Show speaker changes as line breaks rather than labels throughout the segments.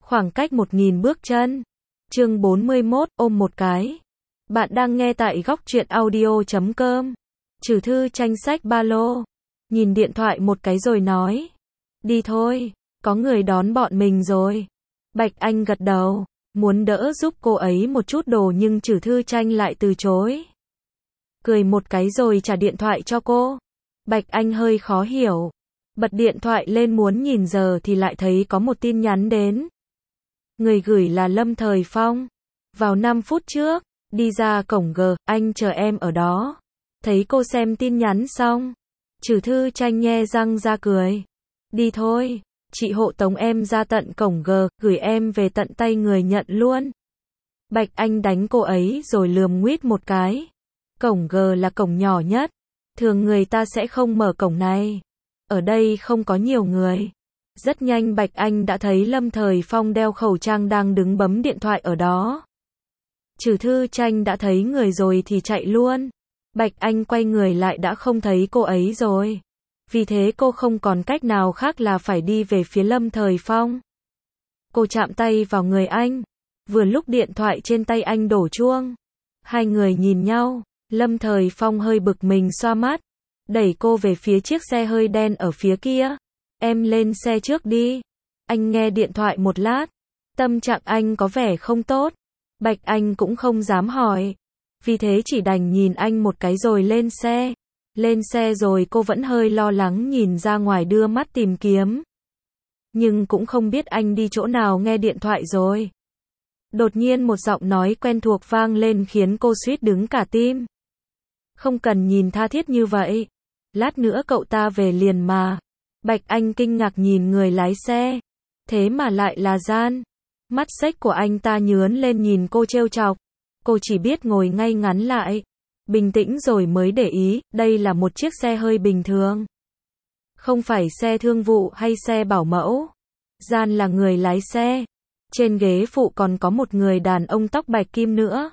Khoảng cách 1.000 bước chân. Chương 41, ôm một cái. Bạn đang nghe tại góc truyện audio.com. Trừ Thư Tranh xách ba lô, nhìn điện thoại một cái rồi nói. Đi thôi, có người đón bọn mình rồi. Bạch Anh gật đầu, muốn đỡ giúp cô ấy một chút đồ nhưng Trừ Thư Tranh lại từ chối. Cười một cái rồi trả điện thoại cho cô. Bạch Anh hơi khó hiểu. Bật điện thoại lên muốn nhìn giờ thì lại thấy có một tin nhắn đến. Người gửi là Lâm Thời Phong. Vào 5 phút trước, đi ra cổng G, anh chờ em ở đó. Thấy cô xem tin nhắn xong, Trừ Thư Tranh nhe răng ra cười. Đi thôi, chị hộ tống em ra tận cổng G, gửi em về tận tay người nhận luôn. Bạch Anh đánh cô ấy rồi lườm nguýt một cái. Cổng G là cổng nhỏ nhất, thường người ta sẽ không mở cổng này. Ở đây không có nhiều người. Rất nhanh Bạch Anh đã thấy Lâm Thời Phong đeo khẩu trang đang đứng bấm điện thoại ở đó. Trừ Thư Tranh đã thấy người rồi thì chạy luôn. Bạch Anh quay người lại đã không thấy cô ấy rồi. Vì thế cô không còn cách nào khác là phải đi về phía Lâm Thời Phong. Cô chạm tay vào người anh. Vừa lúc điện thoại trên tay anh đổ chuông. Hai người nhìn nhau. Lâm Thời Phong hơi bực mình xoa mắt. Đẩy cô về phía chiếc xe hơi đen ở phía kia. Em lên xe trước đi. Anh nghe điện thoại một lát. Tâm trạng anh có vẻ không tốt. Bạch Anh cũng không dám hỏi. Vì thế chỉ đành nhìn anh một cái rồi lên xe. Lên xe rồi cô vẫn hơi lo lắng nhìn ra ngoài đưa mắt tìm kiếm. Nhưng cũng không biết anh đi chỗ nào nghe điện thoại rồi. Đột nhiên một giọng nói quen thuộc vang lên khiến cô suýt đứng cả tim. Không cần nhìn tha thiết như vậy. Lát nữa cậu ta về liền mà. Bạch Anh kinh ngạc nhìn người lái xe. Thế mà lại là Gian. Mắt xếch của anh ta nhướn lên nhìn cô trêu chọc. Cô chỉ biết ngồi ngay ngắn lại. Bình tĩnh rồi mới để ý, đây là một chiếc xe hơi bình thường. Không phải xe thương vụ hay xe bảo mẫu. Gian là người lái xe. Trên ghế phụ còn có một người đàn ông tóc bạch kim nữa.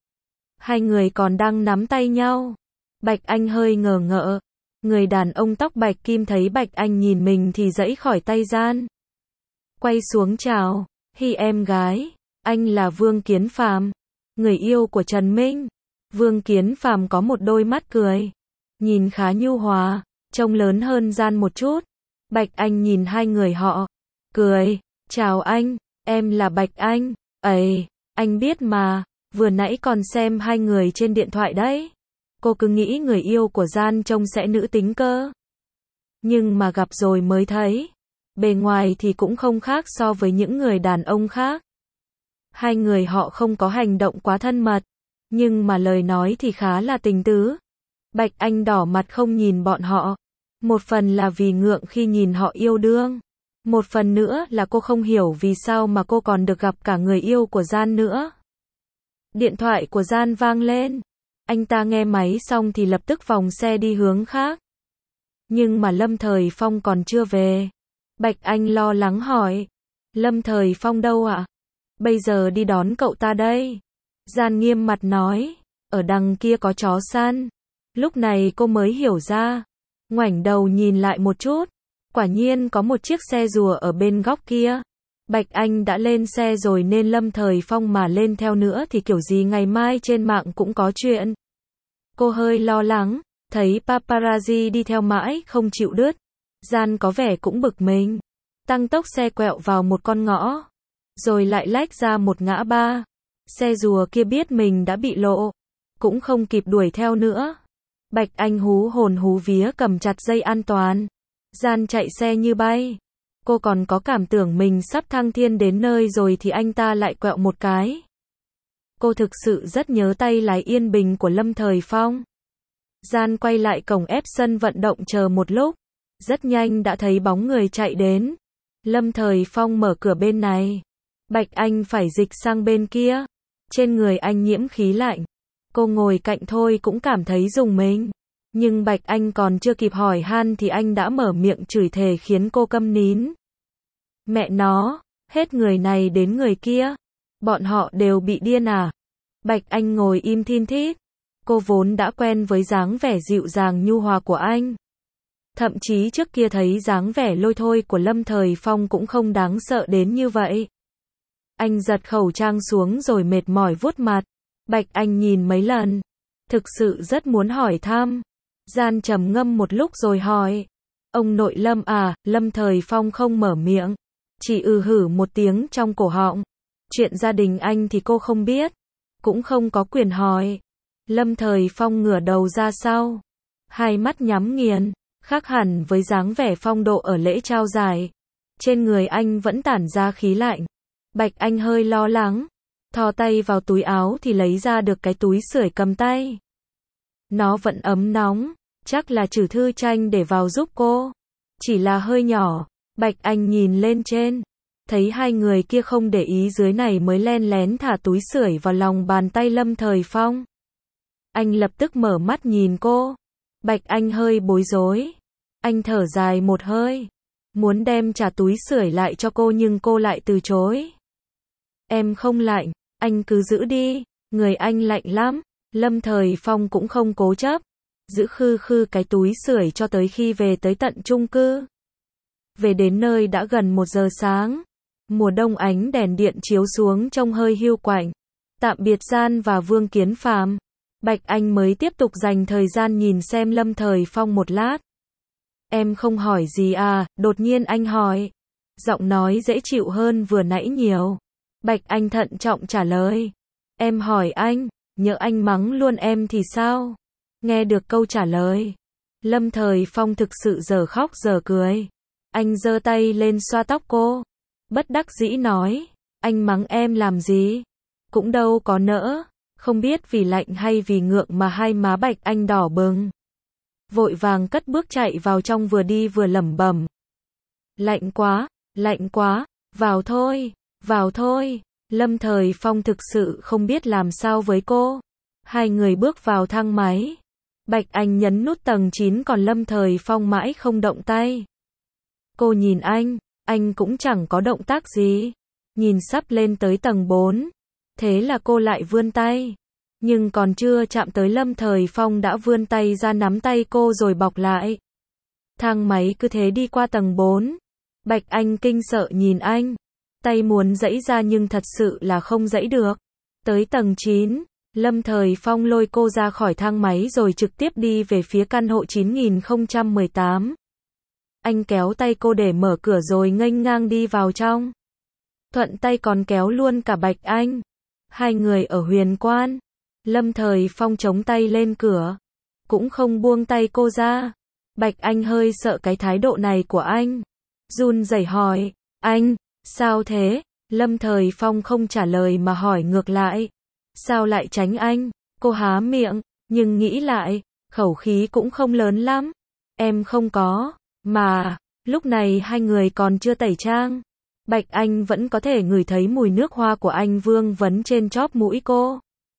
Hai người còn đang nắm tay nhau. Bạch Anh hơi ngờ ngợ. Người đàn ông tóc bạch kim thấy Bạch Anh nhìn mình thì giãy khỏi tay Gian. Quay xuống chào. Hi em gái. Anh là Vương Kiến Phàm, người yêu của Trần Minh. Vương Kiến Phàm có một đôi mắt cười. Nhìn khá nhu hòa. Trông lớn hơn Gian một chút. Bạch Anh nhìn hai người họ. Cười. Chào anh. Em là Bạch Anh. Ấy, anh biết mà. Vừa nãy còn xem hai người trên điện thoại đấy. Cô cứ nghĩ người yêu của Gian trông sẽ nữ tính cơ. Nhưng mà gặp rồi mới thấy. Bề ngoài thì cũng không khác so với những người đàn ông khác. Hai người họ không có hành động quá thân mật. Nhưng mà lời nói thì khá là tình tứ. Bạch Anh đỏ mặt không nhìn bọn họ. Một phần là vì ngượng khi nhìn họ yêu đương. Một phần nữa là cô không hiểu vì sao mà cô còn được gặp cả người yêu của Gian nữa. Điện thoại của Gian vang lên. Anh ta nghe máy xong thì lập tức vòng xe đi hướng khác. Nhưng mà Lâm Thời Phong còn chưa về. Bạch Anh lo lắng hỏi. Lâm Thời Phong đâu ạ? Bây giờ đi đón cậu ta đây. Gian nghiêm mặt nói. Ở đằng kia có chó săn. Lúc này cô mới hiểu ra. Ngoảnh đầu nhìn lại một chút. Quả nhiên có một chiếc xe rùa ở bên góc kia. Bạch Anh đã lên xe rồi nên Lâm Thời Phong mà lên theo nữa thì kiểu gì ngày mai trên mạng cũng có chuyện. Cô hơi lo lắng. Thấy paparazzi đi theo mãi không chịu đứt. Gian có vẻ cũng bực mình. Tăng tốc xe quẹo vào một con ngõ. Rồi lại lách ra một ngã ba. Xe rùa kia biết mình đã bị lộ. Cũng không kịp đuổi theo nữa. Bạch Anh hú hồn hú vía cầm chặt dây an toàn. Gian chạy xe như bay. Cô còn có cảm tưởng mình sắp thăng thiên đến nơi rồi thì anh ta lại quẹo một cái. Cô thực sự rất nhớ tay lái yên bình của Lâm Thời Phong. Gian quay lại cổng ép sân vận động chờ một lúc. Rất nhanh đã thấy bóng người chạy đến. Lâm Thời Phong mở cửa bên này. Bạch Anh phải dịch sang bên kia. Trên người anh nhiễm khí lạnh. Cô ngồi cạnh thôi cũng cảm thấy rùng mình. Nhưng Bạch Anh còn chưa kịp hỏi han thì anh đã mở miệng chửi thề khiến cô câm nín. Mẹ nó, hết người này đến người kia. Bọn họ đều bị điên à? Bạch Anh ngồi im thin thít. Cô vốn đã quen với dáng vẻ dịu dàng nhu hòa của anh. Thậm chí trước kia thấy dáng vẻ lôi thôi của Lâm Thời Phong cũng không đáng sợ đến như vậy. Anh giật khẩu trang xuống rồi mệt mỏi vuốt mặt. Bạch Anh nhìn mấy lần. Thực sự rất muốn hỏi thăm. Gian trầm ngâm một lúc rồi hỏi. Ông nội Lâm à? Lâm Thời Phong không mở miệng. Chỉ hử một tiếng trong cổ họng. Chuyện gia đình anh thì cô không biết. Cũng không có quyền hỏi. Lâm Thời Phong ngửa đầu ra sau. Hai mắt nhắm nghiền. Khác hẳn với dáng vẻ phong độ ở lễ trao giải. Trên người anh vẫn tản ra khí lạnh. Bạch Anh hơi lo lắng. Thò tay vào túi áo thì lấy ra được cái túi sưởi cầm tay. Nó vẫn ấm nóng. Chắc là Trử Thư Tranh để vào giúp cô. Chỉ là hơi nhỏ. Bạch Anh nhìn lên trên. Thấy hai người kia không để ý dưới này mới len lén thả túi sưởi vào lòng bàn tay Lâm Thời Phong. Anh lập tức mở mắt nhìn cô. Bạch Anh hơi bối rối. Anh thở dài một hơi. Muốn đem trả túi sưởi lại cho cô nhưng cô lại từ chối. Em không lạnh, anh cứ giữ đi. Người anh lạnh lắm. Lâm Thời Phong cũng không cố chấp. Giữ khư khư cái túi sưởi cho tới khi về tới tận chung cư. Về đến nơi đã gần 1 giờ sáng. Mùa đông ánh đèn điện chiếu xuống trông hơi hiu quạnh. Tạm biệt Gian và Vương Kiến Phàm. Bạch Anh mới tiếp tục dành thời gian nhìn xem Lâm Thời Phong một lát. Em không hỏi gì à? Đột nhiên anh hỏi. Giọng nói dễ chịu hơn vừa nãy nhiều. Bạch Anh thận trọng trả lời. Em hỏi anh, nhỡ anh mắng luôn em thì sao? Nghe được câu trả lời. Lâm Thời Phong thực sự giờ khóc giờ cười. Anh giơ tay lên xoa tóc cô. Bất đắc dĩ nói. Anh mắng em làm gì? Cũng đâu có nỡ. Không biết vì lạnh hay vì ngượng mà hai má Bạch Anh đỏ bừng. Vội vàng cất bước chạy vào trong vừa đi vừa lẩm bẩm. Lạnh quá, vào thôi, vào thôi. Lâm Thời Phong thực sự không biết làm sao với cô. Hai người bước vào thang máy. Bạch Anh nhấn nút tầng 9 còn Lâm Thời Phong mãi không động tay. Cô nhìn anh cũng chẳng có động tác gì. Nhìn sắp lên tới tầng 4. Thế là cô lại vươn tay. Nhưng còn chưa chạm tới Lâm Thời Phong đã vươn tay ra nắm tay cô rồi bọc lại. Thang máy cứ thế đi qua tầng 4. Bạch Anh kinh sợ nhìn anh. Tay muốn giãy ra nhưng thật sự là không giãy được. Tới tầng 9, Lâm Thời Phong lôi cô ra khỏi thang máy rồi trực tiếp đi về phía căn hộ 9018. Anh kéo tay cô để mở cửa rồi nghênh ngang đi vào trong. Thuận tay còn kéo luôn cả Bạch Anh. Hai người ở Huyền Quan. Lâm Thời Phong chống tay lên cửa. Cũng không buông tay cô ra. Bạch Anh hơi sợ cái thái độ này của anh. Run rẩy hỏi. Anh, sao thế? Lâm Thời Phong không trả lời mà hỏi ngược lại. Sao lại tránh anh? Cô há miệng, nhưng nghĩ lại, khẩu khí cũng không lớn lắm. Em không có. Mà, lúc này hai người còn chưa tẩy trang. Bạch Anh vẫn có thể ngửi thấy mùi nước hoa của anh vương vấn trên chóp mũi cô.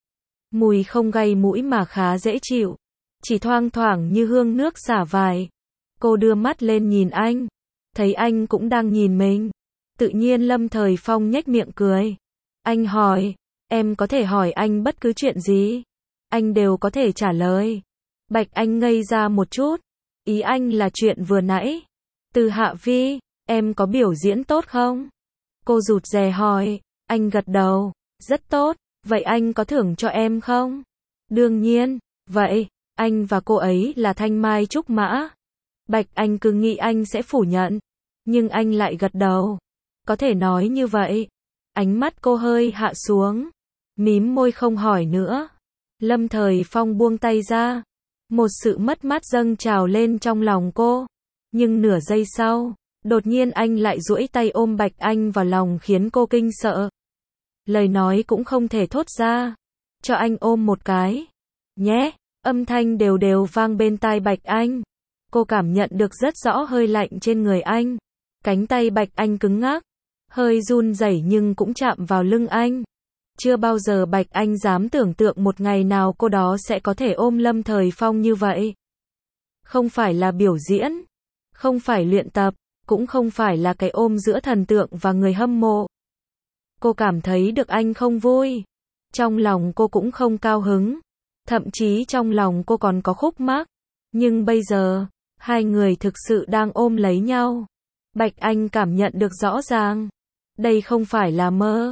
Mùi không gây mũi mà khá dễ chịu. Chỉ thoang thoảng như hương nước xả vải. Cô đưa mắt lên nhìn anh. Thấy anh cũng đang nhìn mình. Tự nhiên Lâm Thời Phong nhếch miệng cười. Anh hỏi. Em có thể hỏi anh bất cứ chuyện gì. Anh đều có thể trả lời. Bạch Anh ngây ra một chút. Ý anh là chuyện vừa nãy. Từ Hạ Vi, em có biểu diễn tốt không? Cô rụt rè hỏi. Anh gật đầu. Rất tốt. Vậy anh có thưởng cho em không? Đương nhiên. Vậy, anh và cô ấy là thanh mai trúc mã. Bạch Anh cứ nghĩ anh sẽ phủ nhận. Nhưng anh lại gật đầu. Có thể nói như vậy. Ánh mắt cô hơi hạ xuống. Mím môi không hỏi nữa. Lâm Thời Phong buông tay ra. Một sự mất mát dâng trào lên trong lòng cô. Nhưng nửa giây sau, đột nhiên anh lại duỗi tay ôm Bạch Anh vào lòng khiến cô kinh sợ. Lời nói cũng không thể thốt ra. Cho anh ôm một cái. Nhé, âm thanh đều đều vang bên tai Bạch Anh. Cô cảm nhận được rất rõ hơi lạnh trên người anh. Cánh tay Bạch Anh cứng ngắc. Hơi run rẩy nhưng cũng chạm vào lưng anh. Chưa bao giờ Bạch Anh dám tưởng tượng một ngày nào cô đó sẽ có thể ôm Lâm Thời Phong như vậy. Không phải là biểu diễn. Không phải luyện tập. Cũng không phải là cái ôm giữa thần tượng và người hâm mộ. Cô cảm thấy được anh không vui. Trong lòng cô cũng không cao hứng. Thậm chí trong lòng cô còn có khúc mắc. Nhưng bây giờ, hai người thực sự đang ôm lấy nhau. Bạch Anh cảm nhận được rõ ràng. Đây không phải là mơ.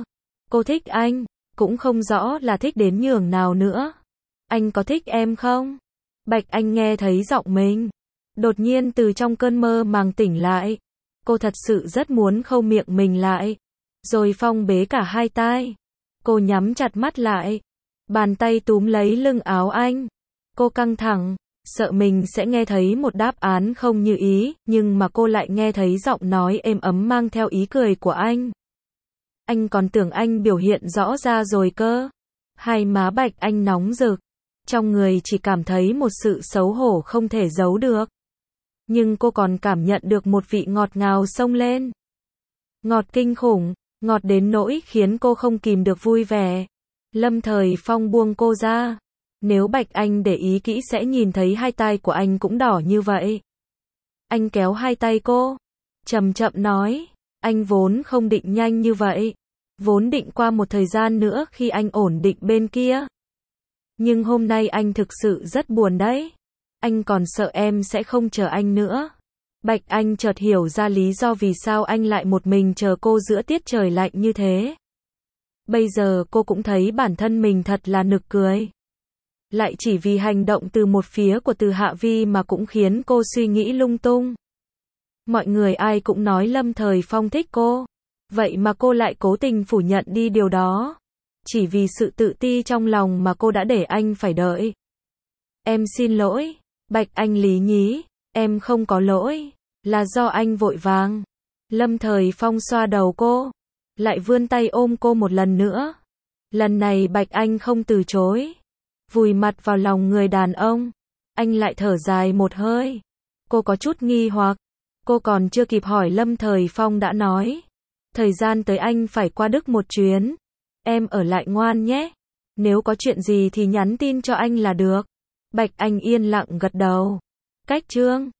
Cô thích anh, cũng không rõ là thích đến nhường nào nữa. Anh có thích em không? Bạch Anh nghe thấy giọng mình. Đột nhiên từ trong cơn mơ màng tỉnh lại. Cô thật sự rất muốn khâu miệng mình lại. Rồi phong bế cả hai tai. Cô nhắm chặt mắt lại. Bàn tay túm lấy lưng áo anh. Cô căng thẳng, sợ mình sẽ nghe thấy một đáp án không như ý, nhưng mà cô lại nghe thấy giọng nói êm ấm mang theo ý cười của anh. Anh còn tưởng anh biểu hiện rõ ra rồi cơ. Hai má Bạch Anh nóng rực. Trong người chỉ cảm thấy một sự xấu hổ không thể giấu được. Nhưng cô còn cảm nhận được một vị ngọt ngào xông lên. Ngọt kinh khủng, ngọt đến nỗi khiến cô không kìm được vui vẻ. Lâm Thời Phong buông cô ra. Nếu Bạch Anh để ý kỹ sẽ nhìn thấy hai tay của anh cũng đỏ như vậy. Anh kéo hai tay cô, chậm chậm nói, anh vốn không định nhanh như vậy. Vốn định qua một thời gian nữa khi anh ổn định bên kia. Nhưng hôm nay anh thực sự rất buồn đấy. Anh còn sợ em sẽ không chờ anh nữa. Bạch Anh chợt hiểu ra lý do vì sao anh lại một mình chờ cô giữa tiết trời lạnh như thế. Bây giờ cô cũng thấy bản thân mình thật là nực cười. Lại chỉ vì hành động từ một phía của Từ Hạ Vi mà cũng khiến cô suy nghĩ lung tung. Mọi người ai cũng nói Lâm Thời Phong thích cô. Vậy mà cô lại cố tình phủ nhận đi điều đó. Chỉ vì sự tự ti trong lòng mà cô đã để anh phải đợi. Em xin lỗi, Bạch Anh lý nhí, em không có lỗi, là do anh vội vàng. Lâm Thời Phong xoa đầu cô, lại vươn tay ôm cô một lần nữa. Lần này Bạch Anh không từ chối. Vùi mặt vào lòng người đàn ông. Anh lại thở dài một hơi. Cô có chút nghi hoặc. Cô còn chưa kịp hỏi Lâm Thời Phong đã nói. Thời gian tới anh phải qua Đức một chuyến. Em ở lại ngoan nhé. Nếu có chuyện gì thì nhắn tin cho anh là được. Bạch Anh yên lặng gật đầu. Cách chương